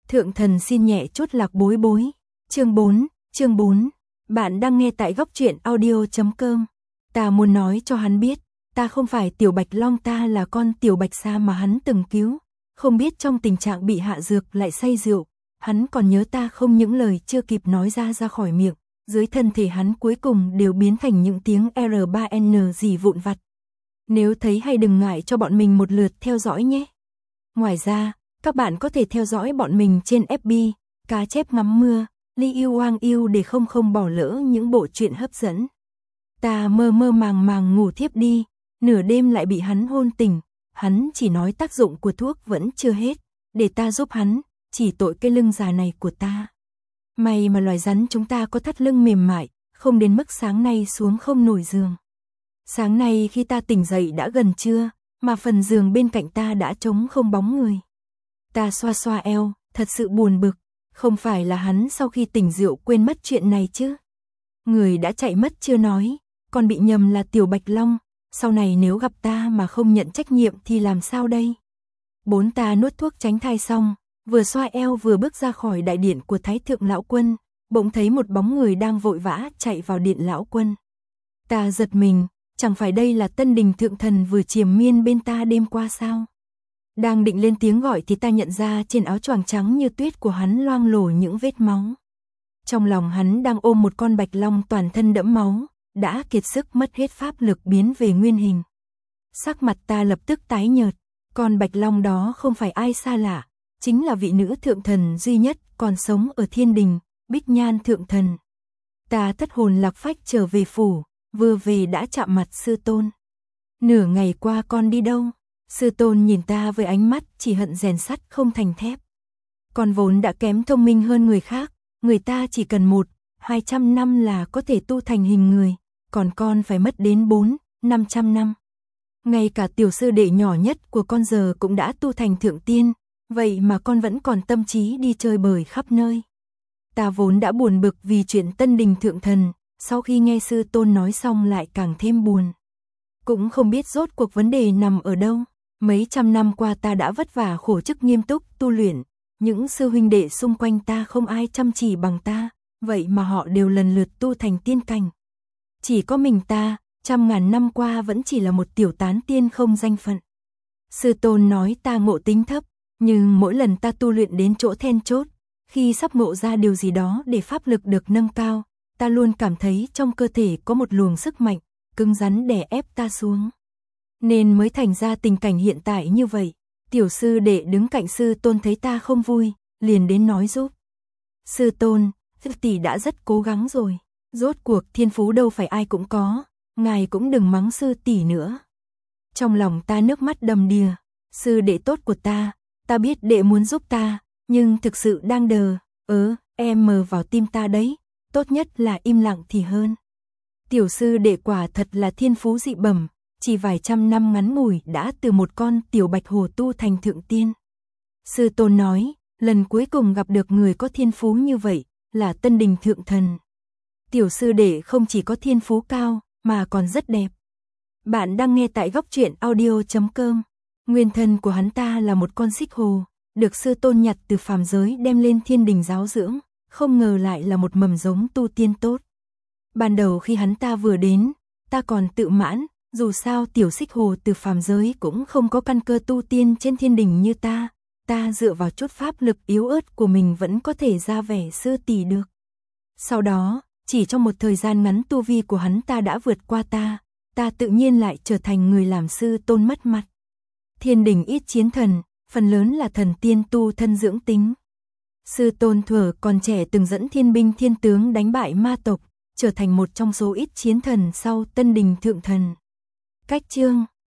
Thượng thần xin nhẹ chút lạc bối bối. Chương 4. Bạn đang nghe tại góc truyện audio.com. Ta muốn nói cho hắn biết, ta không phải Tiểu Bạch Long, ta là con Tiểu Bạch Sa mà hắn từng cứu. Không biết trong tình trạng bị hạ dược lại say rượu, hắn còn nhớ ta không, những lời chưa kịp nói ra khỏi miệng, dưới thân thể hắn cuối cùng đều biến thành những tiếng R3N gì vụn vặt. Nếu thấy hay đừng ngại cho bọn mình một lượt theo dõi nhé. Ngoài ra, các bạn có thể theo dõi bọn mình trên FB, Cá Chép Ngắm Mưa, Li Yêu Hoang Yêu để không bỏ lỡ những bộ truyện hấp dẫn. Ta mơ màng ngủ thiếp đi, nửa đêm lại bị hắn hôn tỉnh, hắn chỉ nói tác dụng của thuốc vẫn chưa hết, để ta giúp hắn, chỉ tội cái lưng già này của ta. May mà loài rắn chúng ta có thắt lưng mềm mại, không đến mức sáng nay xuống không nổi giường. Sáng nay khi ta tỉnh dậy đã gần trưa, mà phần giường bên cạnh ta đã trống không bóng người. Ta xoa eo, thật sự buồn bực, không phải là hắn sau khi tỉnh rượu quên mất chuyện này chứ. Người đã chạy mất chưa nói, còn bị nhầm là Tiểu Bạch Long, sau này nếu gặp ta mà không nhận trách nhiệm thì làm sao đây? Ta nuốt thuốc tránh thai xong, vừa xoa eo vừa bước ra khỏi đại điện của Thái Thượng Lão Quân, bỗng thấy một bóng người đang vội vã chạy vào điện Lão Quân. Ta giật mình, chẳng phải đây là Tân Đình Thượng Thần vừa triền miên bên ta đêm qua sao? Đang định lên tiếng gọi thì ta nhận ra trên áo choàng trắng như tuyết của hắn loang lổ những vết máu. Trong lòng hắn đang ôm một con bạch long toàn thân đẫm máu, đã kiệt sức mất hết pháp lực biến về nguyên hình. Sắc mặt ta lập tức tái nhợt, con bạch long đó không phải ai xa lạ, chính là vị nữ thượng thần duy nhất còn sống ở thiên đình, Bích Nhan Thượng Thần. Ta thất hồn lạc phách trở về phủ, vừa về đã chạm mặt sư tôn. Nửa ngày qua con đi đâu? Sư tôn nhìn ta với ánh mắt chỉ hận rèn sắt không thành thép. Con vốn đã kém thông minh hơn người khác, người ta chỉ cần 100-200 năm là có thể tu thành hình người, còn con phải mất đến 400-500 năm. Ngay cả tiểu sư đệ nhỏ nhất của con giờ cũng đã tu thành thượng tiên, vậy mà con vẫn còn tâm trí đi chơi bời khắp nơi. Ta vốn đã buồn bực vì chuyện Tân Đình Thượng Thần, sau khi nghe sư tôn nói xong lại càng thêm buồn. Cũng không biết rốt cuộc vấn đề nằm ở đâu. Mấy trăm năm qua ta đã vất vả khổ chức nghiêm túc tu luyện, những sư huynh đệ xung quanh ta không ai chăm chỉ bằng ta, vậy mà họ đều lần lượt tu thành tiên cảnh. Chỉ có mình ta, trăm ngàn năm qua vẫn chỉ là một tiểu tán tiên không danh phận. Sư tôn nói ta ngộ tính thấp, nhưng mỗi lần ta tu luyện đến chỗ then chốt, khi sắp ngộ ra điều gì đó để pháp lực được nâng cao, ta luôn cảm thấy trong cơ thể có một luồng sức mạnh, cứng rắn đè ép ta xuống. Nên mới thành ra tình cảnh hiện tại như vậy. Tiểu sư đệ đứng cạnh sư tôn thấy ta không vui, liền đến nói giúp. Sư tôn, tỷ đã rất cố gắng rồi. Rốt cuộc thiên phú đâu phải ai cũng có, ngài cũng đừng mắng sư tỷ nữa. Trong lòng ta nước mắt đầm đìa. Sư đệ tốt của ta biết đệ muốn giúp ta, nhưng thực sự đang đờ, em mờ vào tim ta đấy, tốt nhất là im lặng thì hơn. Tiểu sư đệ quả thật là thiên phú dị bẩm. Chỉ vài trăm năm ngắn ngủi đã từ một con tiểu bạch hồ tu thành thượng tiên. Sư tôn nói, lần cuối cùng gặp được người có thiên phú như vậy, là Tân Đình Thượng Thần. Tiểu sư đệ không chỉ có thiên phú cao, mà còn rất đẹp. Bạn đang nghe tại góc truyện audio.com. Nguyên thân của hắn ta là một con xích hồ, được sư tôn nhặt từ phàm giới đem lên thiên đình giáo dưỡng, không ngờ lại là một mầm giống tu tiên tốt. Ban đầu khi hắn ta vừa đến, ta còn tự mãn, dù sao tiểu xích hồ từ phàm giới cũng không có căn cơ tu tiên trên thiên đình như ta dựa vào chút pháp lực yếu ớt của mình vẫn có thể ra vẻ sư tỷ được. Sau đó, chỉ trong một thời gian ngắn tu vi của hắn ta đã vượt qua ta tự nhiên lại trở thành người làm sư tôn mất mặt. Thiên đình ít chiến thần, phần lớn là thần tiên tu thân dưỡng tính. Sư tôn thuở còn trẻ từng dẫn thiên binh thiên tướng đánh bại ma tộc, trở thành một trong số ít chiến thần sau Tân Đình Thượng Thần. Cách chương